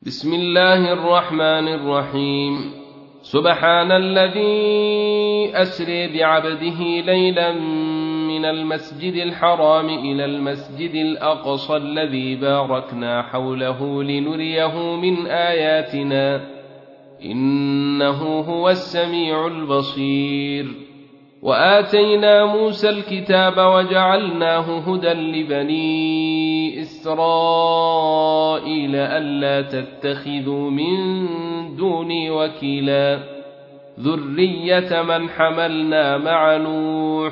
بسم الله الرحمن الرحيم. سبحان الذي أسري بعبده ليلا من المسجد الحرام إلى المسجد الأقصى الذي باركنا حوله لنريه من آياتنا إنه هو السميع البصير. وآتينا موسى الكتاب وجعلناه هدى لبني إسرائيل ألا تتخذوا من دوني وكيلا ذرية من حملنا مع نوح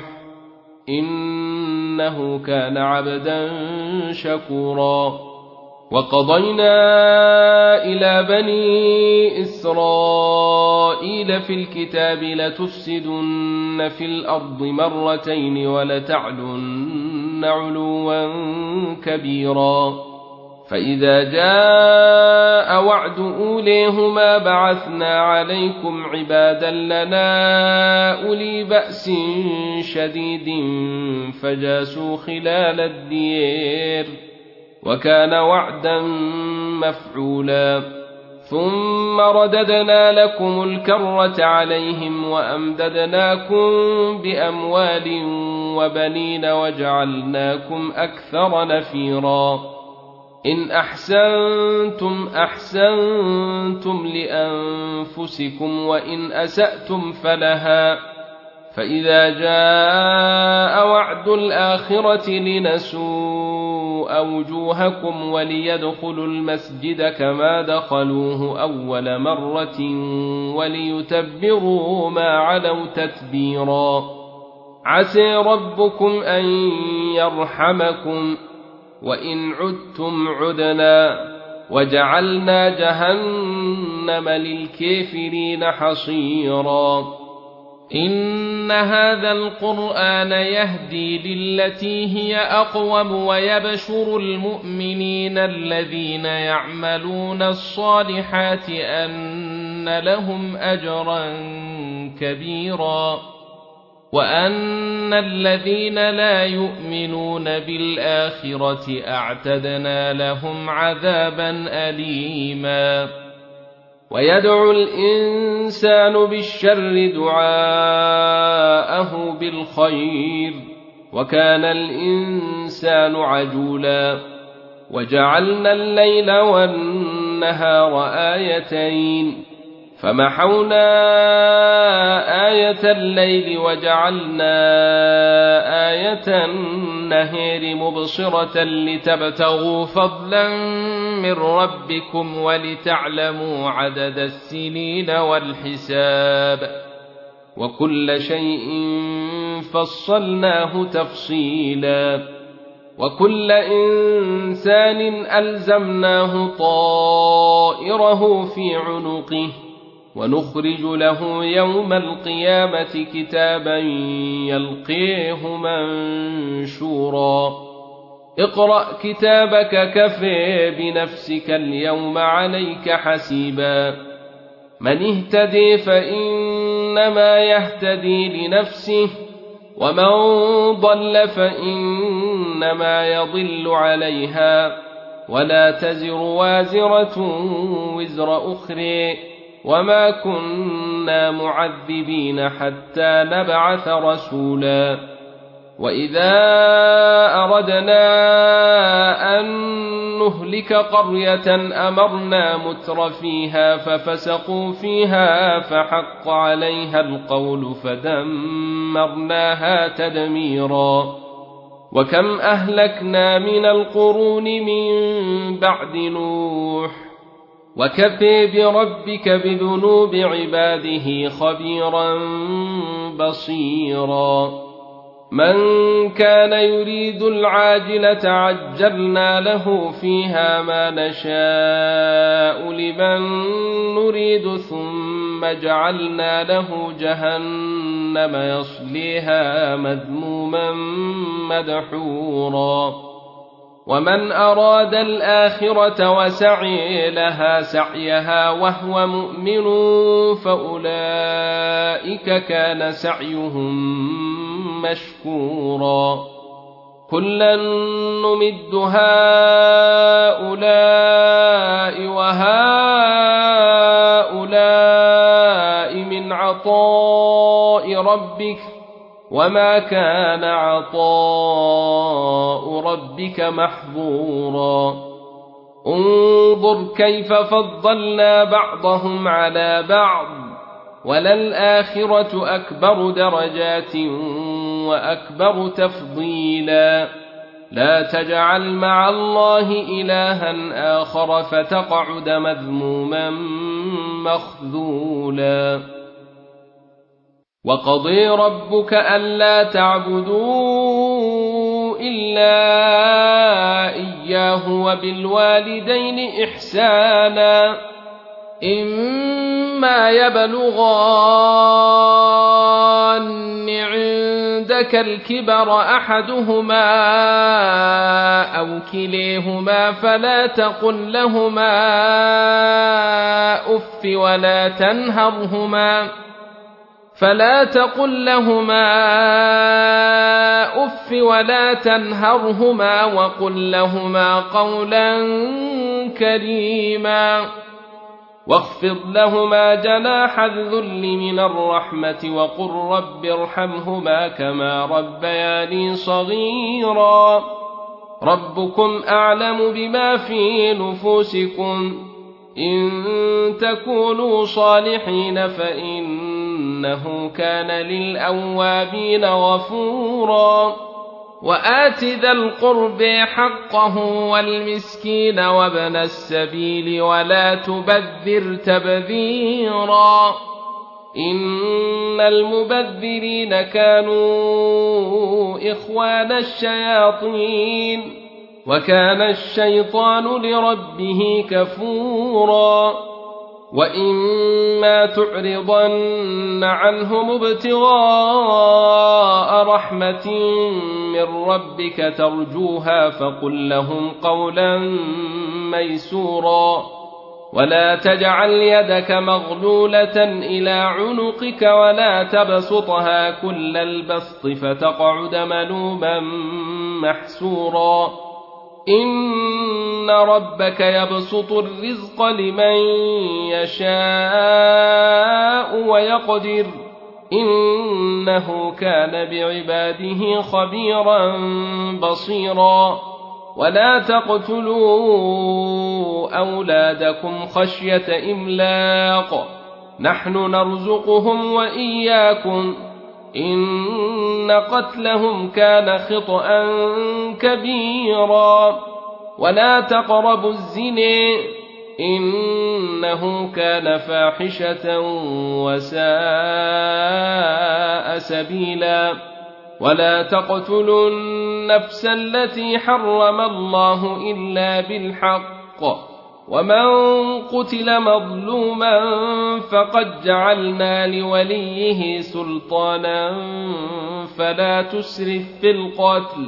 إنه كان عبدا شكورا. وقضينا إلى بني إسرائيل في الكتاب لتفسدن في الأرض مرتين ولتعلن علوا كبيرا. فإذا جاء وعد أوليهما بعثنا عليكم عبادا لنا أولي بأس شديد فجاسوا خلال الدير وكان وعدا مفعولا. ثم رددنا لكم الكرة عليهم وأمددناكم بأموال وبنين وجعلناكم أكثر نفيرا. إن أحسنتم أحسنتم لأنفسكم وإن أسأتم فلها. فإذا جاء وعد الآخرة لنسوء وجوهكم وليدخلوا المسجد كما دخلوه أول مرة وليتبروا ما علوا تتبيرا. عسى ربكم أن يرحمكم وإن عدتم عدنا وجعلنا جهنم للكافرين حصيرا. إن هذا القرآن يهدي للتي هي أقوم ويبشر المؤمنين الذين يعملون الصالحات أن لهم أجرا كبيرا وأن الذين لا يؤمنون بالآخرة أعتدنا لهم عذابا أليما. ويدعو الإنسان بالشر دعاءه بالخير وكان الإنسان عجولا. وجعلنا الليل والنهار آيتين فمحونا آية الليل وجعلنا آية النهار مبصرة لتبتغوا فضلا من ربكم ولتعلموا عدد السنين والحساب وكل شيء فصلناه تفصيلا. وكل إنسان ألزمناه طائره في عنقه ونخرج له يوم القيامة كتابا يلقيه منشورا. اقرأ كتابك كفى بنفسك اليوم عليك حسيبا. من اهتدي فإنما يهتدي لنفسه ومن ضل فإنما يضل عليها ولا تزر وازرة وزر أخرى وما كنا معذبين حتى نبعث رسولا. وإذا أردنا أن نهلك قرية أمرنا متر فيها ففسقوا فيها فحق عليها القول فدمرناها تدميرا. وكم أهلكنا من القرون من بعد نوح وكفى بربك بذنوب عباده خبيرا بصيرا. من كان يريد العاجلة عجلنا له فيها ما نشاء لمن نريد ثم جعلنا له جهنم يصليها مذموما مدحورا. ومن أراد الآخرة وسعي لها سعيها وهو مؤمن فأولئك كان سعيهم مشكورا. كلا نمد هؤلاء وهؤلاء من عطاء ربك وما كان عطاء ربك محظورا انظر كيف فضلنا بعضهم على بعض وللآخرة أكبر درجات وأكبر تفضيلا لا تجعل مع الله إلها آخر فتقعد مذموما مخذولا وقضي ربك ألا تعبدوا إلا إياه وبالوالدين إحسانا إما يبلغن عندك الكبر أحدهما أو كليهما فلا تقل لهما أف ولا تنهرهما وقل لهما قولا كريما واخفض لهما جناح الذل من الرحمة وقل رب ارحمهما كما ربياني صغيرا ربكم أعلم بما في نفوسكم إن تكونوا صالحين فإنه كان للأوابين غفورا وآت ذا القرب حقه والمسكين وابن السبيل ولا تبذر تبذيرا إن المبذرين كانوا إخوان الشياطين وكان الشيطان لربه كفورا وإما تعرضن عنهم ابتغاء رحمة من ربك ترجوها فقل لهم قولا ميسورا ولا تجعل يدك مغلولة إلى عنقك ولا تبسطها كل البسط فتقعد ملوما محسورا إن ربك يبسط الرزق لمن يشاء ويقدر إنه كان بعباده خبيرا بصيرا ولا تقتلوا أولادكم خشية إملاق نحن نرزقهم وإياكم إن قتلهم كان خطأ كبيرا ولا تقربوا الزنا إنه كان فاحشة وساء سبيلا ولا تقتلوا النفس التي حرم الله إلا بالحق ومن قتل مظلوما فقد جعلنا لوليه سلطانا فلا تسرف في القتل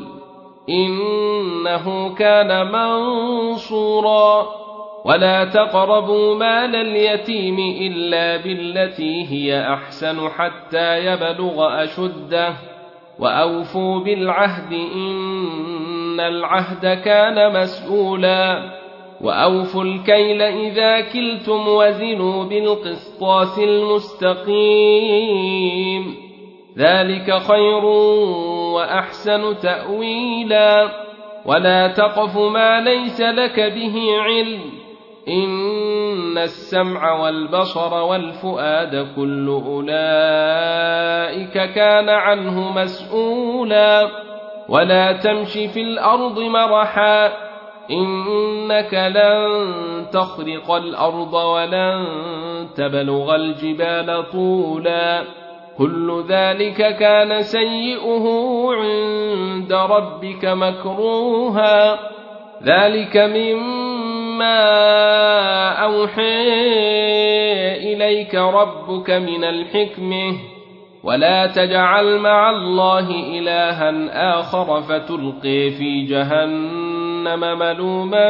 إنه كان منصورا ولا تقربوا مال اليتيم إلا بالتي هي أحسن حتى يبلغ أشده وأوفوا بالعهد إن العهد كان مسؤولا وأوفوا الكيل إذا كلتم وزنوا بالقسطاس المستقيم ذلك خير وأحسن تأويلا ولا تقف ما ليس لك به علم إن السمع والبصر والفؤاد كل أولئك كان عنه مسؤولا ولا تمش في الأرض مرحا إنك لن تخرق الأرض ولن تبلغ الجبال طولا كل ذلك كان سيئه عند ربك مكروها ذلك مما أوحى إليك ربك من الحكمة ولا تجعل مع الله إلها آخر فتلقي في جهنم ملوما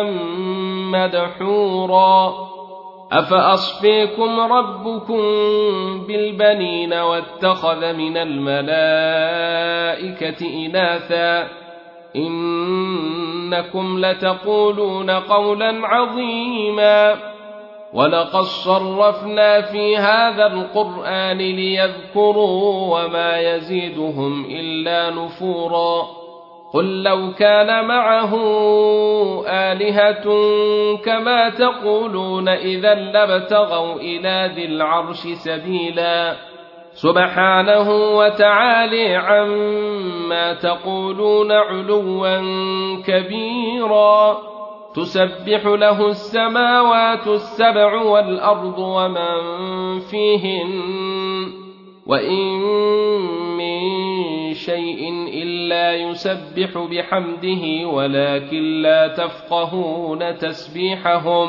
مدحورا أفأصفيكم ربكم بالبنين واتخذ من الملائكة إناثا إنكم لتقولون قولا عظيما ولقد صرفنا في هذا القرآن ليذكروا وما يزيدهم إلا نفورا قل لو كان معه آلهة كما تقولون إذا لابتغوا إلى ذي العرش سبيلا سبحانه وتعالى عما تقولون علوا كبيرا تسبح له السماوات السبع والأرض ومن فيهن وإن من شيء إلا يسبح بحمده ولكن لا تفقهون تسبيحهم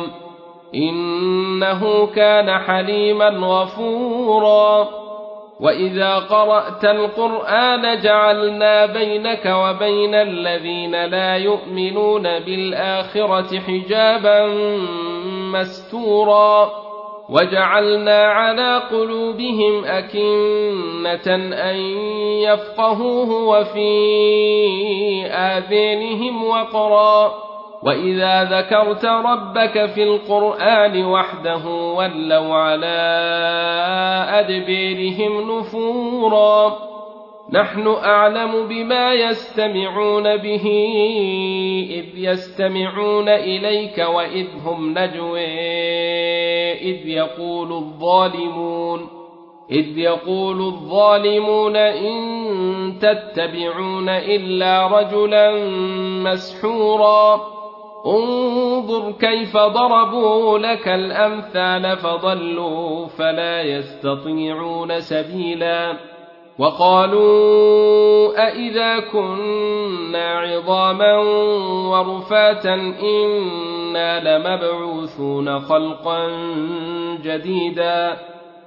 إنه كان حليما غفورا وإذا قرأت القرآن جعلنا بينك وبين الذين لا يؤمنون بالآخرة حجابا مستورا وجعلنا على قلوبهم أكنة أن يفقهوه وفي آذانهم وقرا وإذا ذكرت ربك في القرآن وحده ولوا على أدبيرهم نفورا نحن أعلم بما يستمعون به إذ يستمعون إليك وإذ هم نجوى إذ يقول الظالمون إن تتبعون إلا رجلا مسحورا انظر كيف ضربوا لك الأمثال فضلوا فلا يستطيعون سبيلا وقالوا أئذا كنا عظاما ورفاتا إنا لمبعوثون خلقا جديدا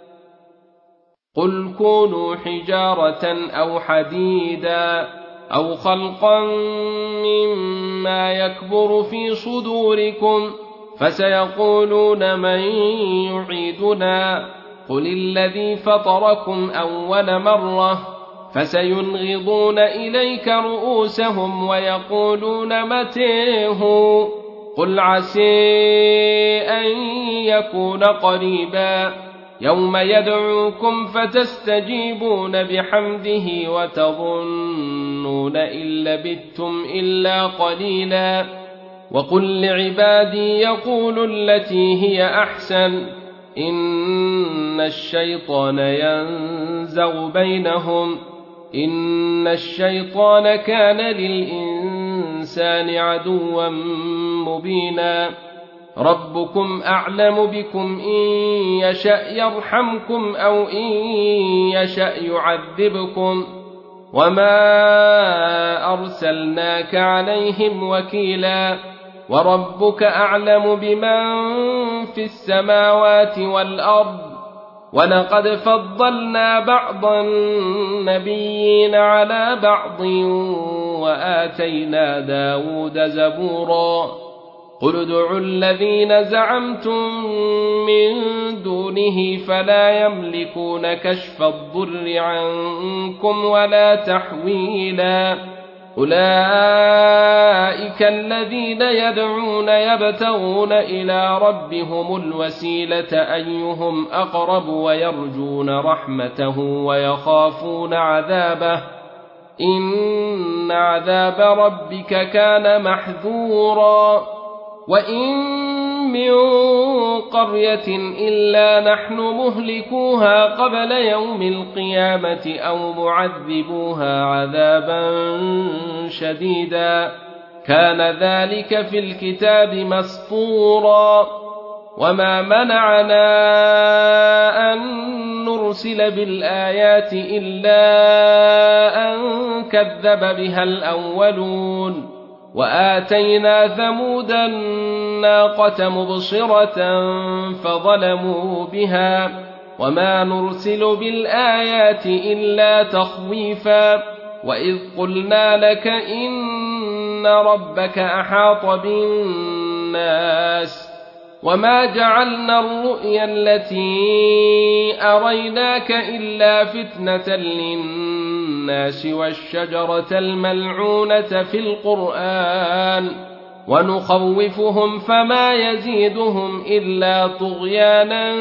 قل كونوا حجارة أو حديدا أو خلقا مما يكبر في صدوركم فسيقولون من يعيدنا قل الذي فطركم أول مرة فسينغضون إليك رؤوسهم ويقولون متيه قل عسى أن يكون قريبا يوم يدعوكم فتستجيبون بحمده وتظنون إن لبثتم إلا قليلا وقل لعبادي يقولوا التي هي أحسن إن الشيطان ينزغ بينهم إن الشيطان كان للإنسان عدوا مبينا ربكم أعلم بكم إن يشأ يرحمكم أو إن يشأ يعذبكم وما أرسلناك عليهم وكيلا وربك أعلم بمن في السماوات والأرض ولقد فضلنا بعض النبيين على بعض وآتينا داود زبورا قل ادعوا الذين زعمتم من دونه فلا يملكون كشف الضر عنكم ولا تحويلا أولئك الذين يدعون يبتغون إلى ربهم الوسيلة أيهم أقرب ويرجون رحمته ويخافون عذابه إن عذاب ربك كان محذورا وإن من قرية إلا نحن مهلكوها قبل يوم القيامة أو معذبوها عذابا شديدا كان ذلك في الكتاب مسطورا وما منعنا أن نرسل بالآيات إلا أن كذب بها الأولون وآتينا ثمود الناقة مبصرة فظلموا بها وما نرسل بالآيات إلا تخويفا وإذ قلنا لك إن ربك أحاط بالناس وما جعلنا الرؤيا التي أريناك إلا فتنة للناس الناس والشجرة الملعونة في القرآن ونخوفهم فما يزيدهم إلا طغيانا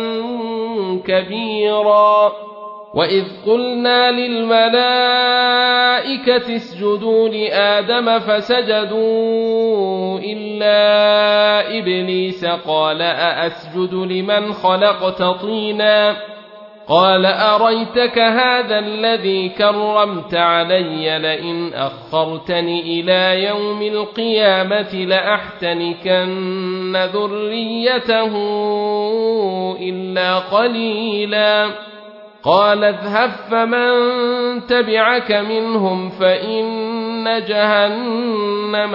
كبيرا. وإذ قلنا للملائكة اسجدوا لآدم فسجدوا إلا إبليس قال أأسجد لمن خلقت طينا قال أريتك هذا الذي كرمت علي لئن أخرتني إلى يوم القيامة لأحتنكن ذريته إلا قليلا. قال اذهب فمن تبعك منهم فإن جهنم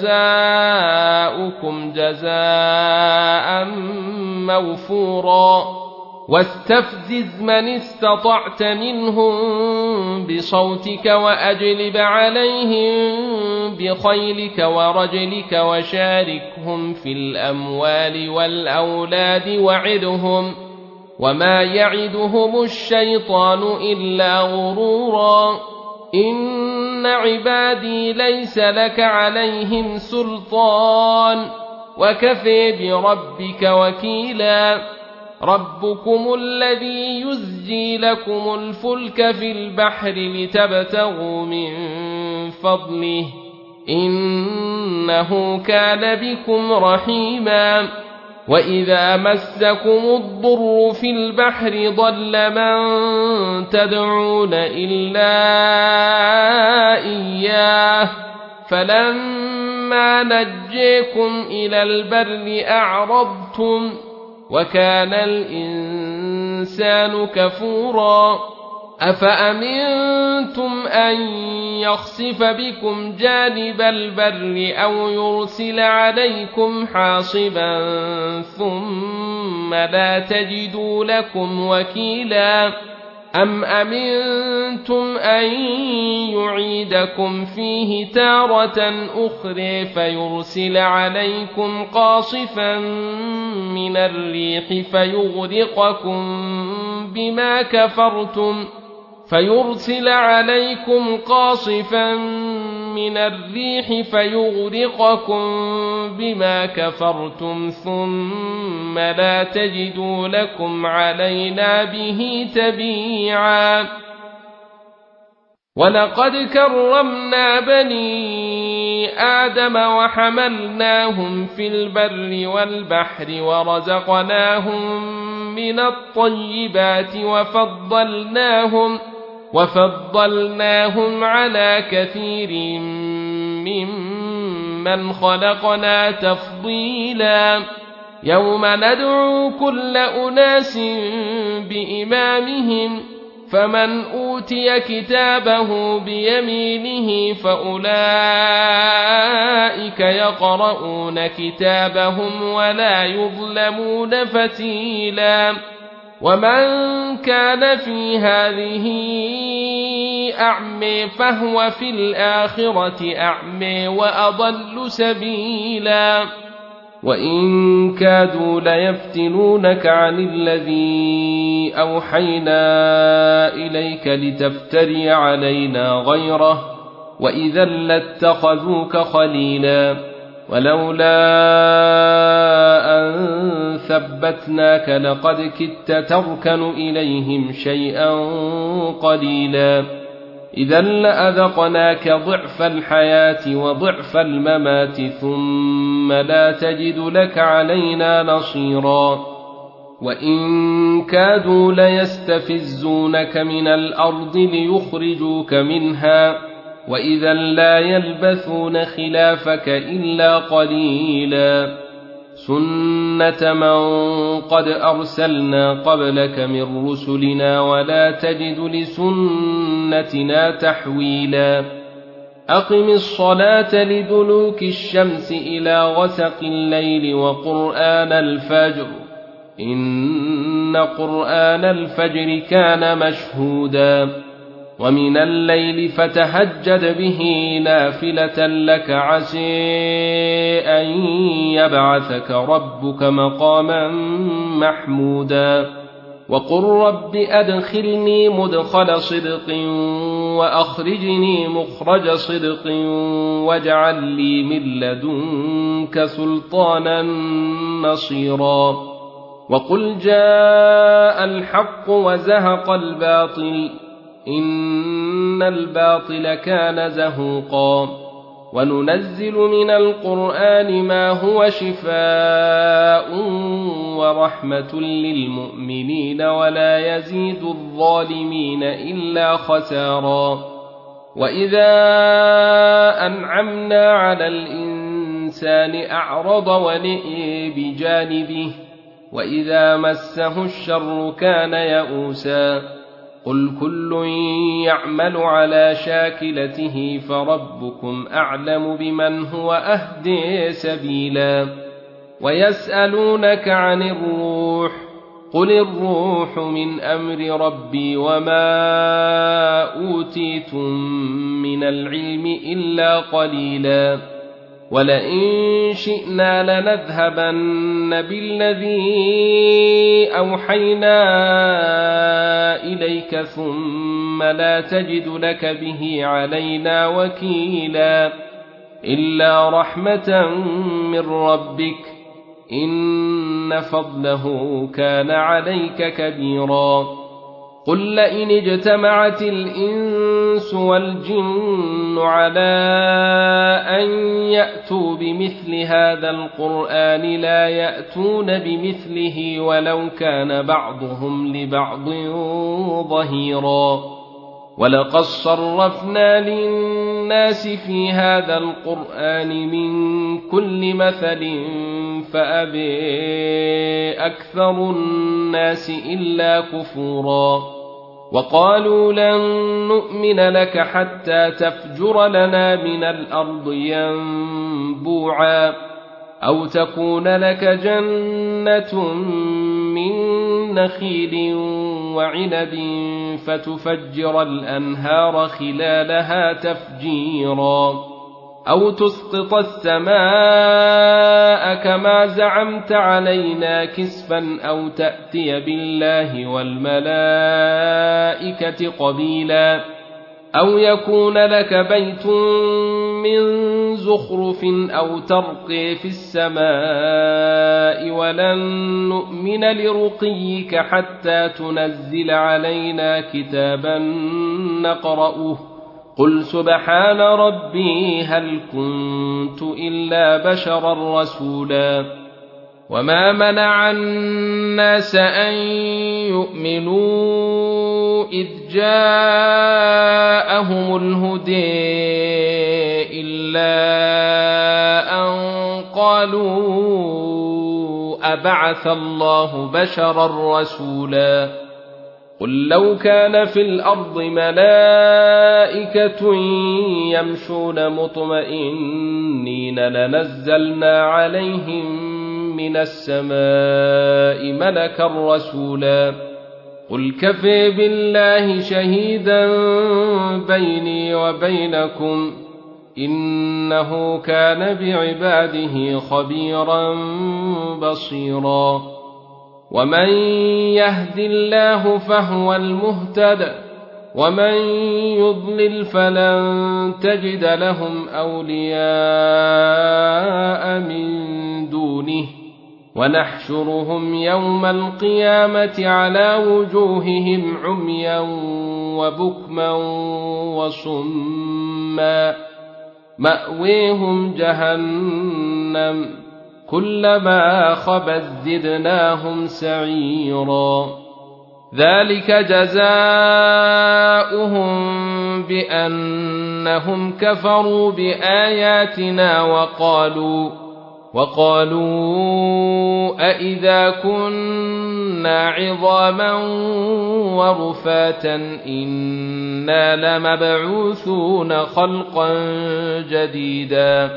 جزاؤكم جزاء موفورا. واستفزز من استطعت منهم بصوتك وأجلب عليهم بخيلك ورجلك وشاركهم في الأموال والأولاد وعدهم وما يعدهم الشيطان إلا غرورا. إن عبادي ليس لك عليهم سلطان وكفى بربك وكيلا. ربكم الذي يزجي لكم الفلك في البحر لتبتغوا من فضله إنه كان بكم رحيما. وإذا مسكم الضر في البحر ضل من تدعون إلا إياه فلما نجيكم إلى البر أعرضتم وكان الإنسان كفورا. أفأمنتم أن يخسف بكم جانب البر أو يرسل عليكم حاصبا ثم لا تجدوا لكم وكيلا. أم أمنتم أن يعيدكم فيه تارة أخرى فيرسل عليكم قاصفا من الريح فيغرقكم بما كفرتم ثم لا تجدوا لكم علينا به تبيعا. ولقد كرمنا بني آدم وحملناهم في البر والبحر ورزقناهم من الطيبات وفضلناهم على كثير ممن خلقنا تفضيلا. يوم ندعو كل أناس بإمامهم فمن أوتي كتابه بيمينه فأولئك يقرؤون كتابهم ولا يظلمون فتيلا. ومن كان في هذه أعمى فهو في الآخرة أعمى وأضل سبيلا. وإن كادوا ليفتنونك عن الذي أوحينا إليك لتفتري علينا غيره وإذا لاتخذوك خليلا. ولولا أن ثبتناك لقد كدت تركن إليهم شيئا قليلا. إذا لأذقناك ضعف الحياة وضعف الممات ثم لا تجد لك علينا نصيرا. وإن كادوا ليستفزونك من الأرض ليخرجوك منها وإذا لا يلبثون خلافك إلا قليلا. سنة من قد أرسلنا قبلك من رسلنا ولا تجد لسنتنا تحويلا. أقم الصلاة لدلوك الشمس إلى غسق الليل وقرآن الفجر إن قرآن الفجر كان مشهودا. ومن الليل فتهجد به نافلة لك عسى أن يبعثك ربك مقاما محمودا. وقل رب أدخلني مدخل صدق وأخرجني مخرج صدق واجعل لي من لدنك سلطانا نصيرا وقل جاء الحق وزهق الباطل إن الباطل كان زهوقا وننزل من القرآن ما هو شفاء ورحمة للمؤمنين ولا يزيد الظالمين إلا خسارا وإذا أنعمنا على الإنسان أعرض ونئي بجانبه وإذا مسه الشر كان يئوسا قل كل يعمل على شاكلته فربكم أعلم بمن هو أهدي سبيلا ويسألونك عن الروح قل الروح من أمر ربي وما أوتيتم من العلم إلا قليلا ولئن شئنا لنذهبن بالذي أوحينا إليك ثم لا تجد لك به علينا وكيلا إلا رحمة من ربك إن فضله كان عليك كبيرا قل لئن اجتمعت الإنس والجن على أن يأتوا بمثل هذا القرآن لا يأتون بمثله ولو كان بعضهم لبعض ظهيرا ولقد صرفنا للناس في هذا القرآن من كل مثل فأبى أكثر الناس إلا كفورا وقالوا لن نؤمن لك حتى تفجر لنا من الأرض ينبوعا أو تكون لك جنة من نخيل وعنب فتفجر الأنهار خلالها تفجيرا أو تسقط السماء كما زعمت علينا كسفا أو تأتي بالله والملائكة قبيلا أو يكون لك بيت من زخرف أو ترقي في السماء ولن نؤمن لرقيك حتى تنزل علينا كتابا نقرأه قل سبحان ربي هل كنت إلا بشرا رسولا وما منع الناس أن يؤمنوا إذ جاءهم الهدى إلا أن قالوا أبعث الله بشرا رسولا قل لو كان في الأرض ملائكة يمشون مطمئنين لنزلنا عليهم من السماء ملكا رسولا قل كفى بالله شهيدا بيني وبينكم إنه كان بعباده خبيرا بصيرا ومن يهد الله فهو المهتد ومن يضلل فلن تجد لهم أولياء من دونه ونحشرهم يوم القيامة على وجوههم عميا وبكما وصما مأويهم جهنم كلما خبت زدناهم سعيرا ذلك جزاؤهم بأنهم كفروا بآياتنا وقالوا أئذا كنا عظاما ورفاتا إنا لمبعوثون خلقا جديدا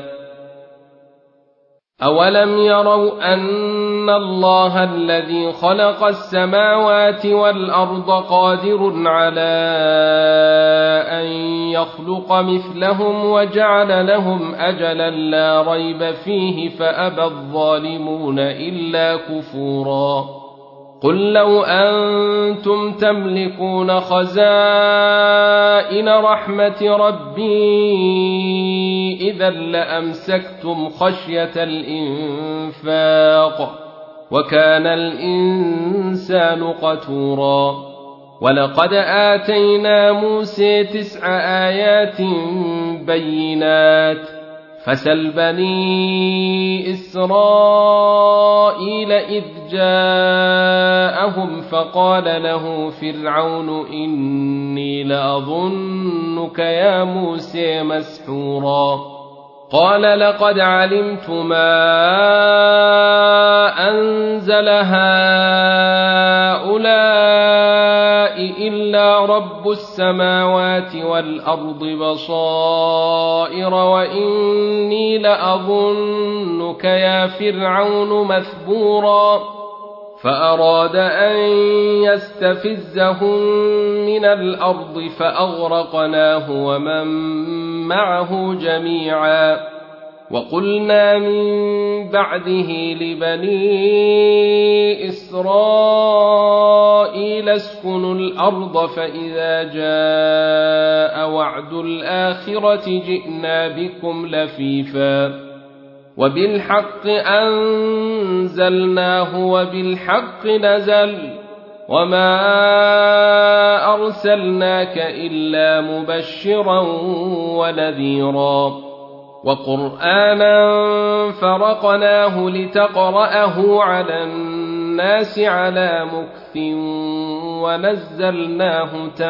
أولم يروا أن الله الذي خلق السماوات والأرض قادر على أن يخلق مثلهم وجعل لهم أجلا لا ريب فيه فأبى الظالمون إلا كفورا قل لو أنتم تملكون خزائن رحمة ربي إذا لأمسكتم خشية الإنفاق وكان الإنسان قتورا ولقد آتينا موسى 9 آيات بينات فسل بني إسرائيل إذ جاءهم فقال له فرعون إني لأظنك يا موسى مسحورا قال لقد علمت ما أنزل هؤلاء إلا رب السماوات والأرض بصائر وإني لأظنك يا فرعون مثبورا فأراد أن يستفزهم من الأرض فأغرقناه ومن معه جميعا وقلنا من بعده لبني إسرائيل اسكنوا الأرض فإذا جاء وعد الآخرة جئنا بكم لفيفا وبالحق أنزلناه وبالحق نزل وما أرسلناك إلا مبشرا ونذيرا وقرآنا فرقناه لتقرأه على الناس على مكث ونزلناه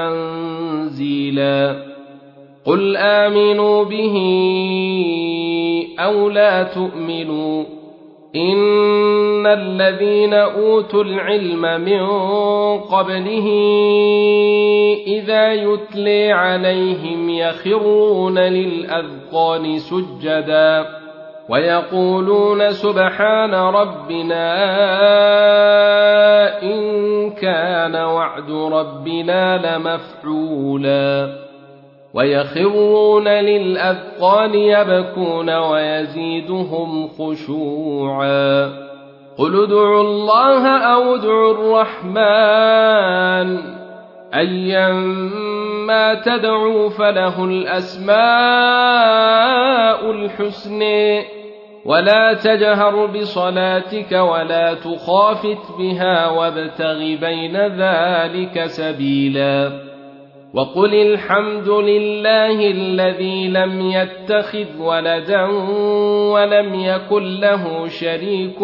تنزيلا قل آمنوا به أو لا تؤمنوا إن الذين أوتوا العلم من قبله إذا يتلي عليهم يخرون للأذقان سجدا ويقولون سبحان ربنا إن كان وعد ربنا لمفعولا ويخرون للأذقان يبكون ويزيدهم خشوعا قل ادعوا الله أو ادعوا الرحمن أيما تدعوا فله الأسماء الحسنى ولا تجهر بصلاتك ولا تخافت بها وابتغ بين ذلك سبيلا وقل الحمد لله الذي لم يتخذ ولدا ولم يكن له شريك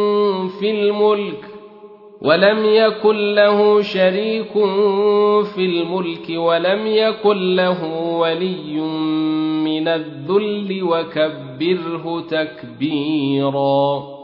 في الملك ولم يكن له ولي من الذل وكبره تكبيرا.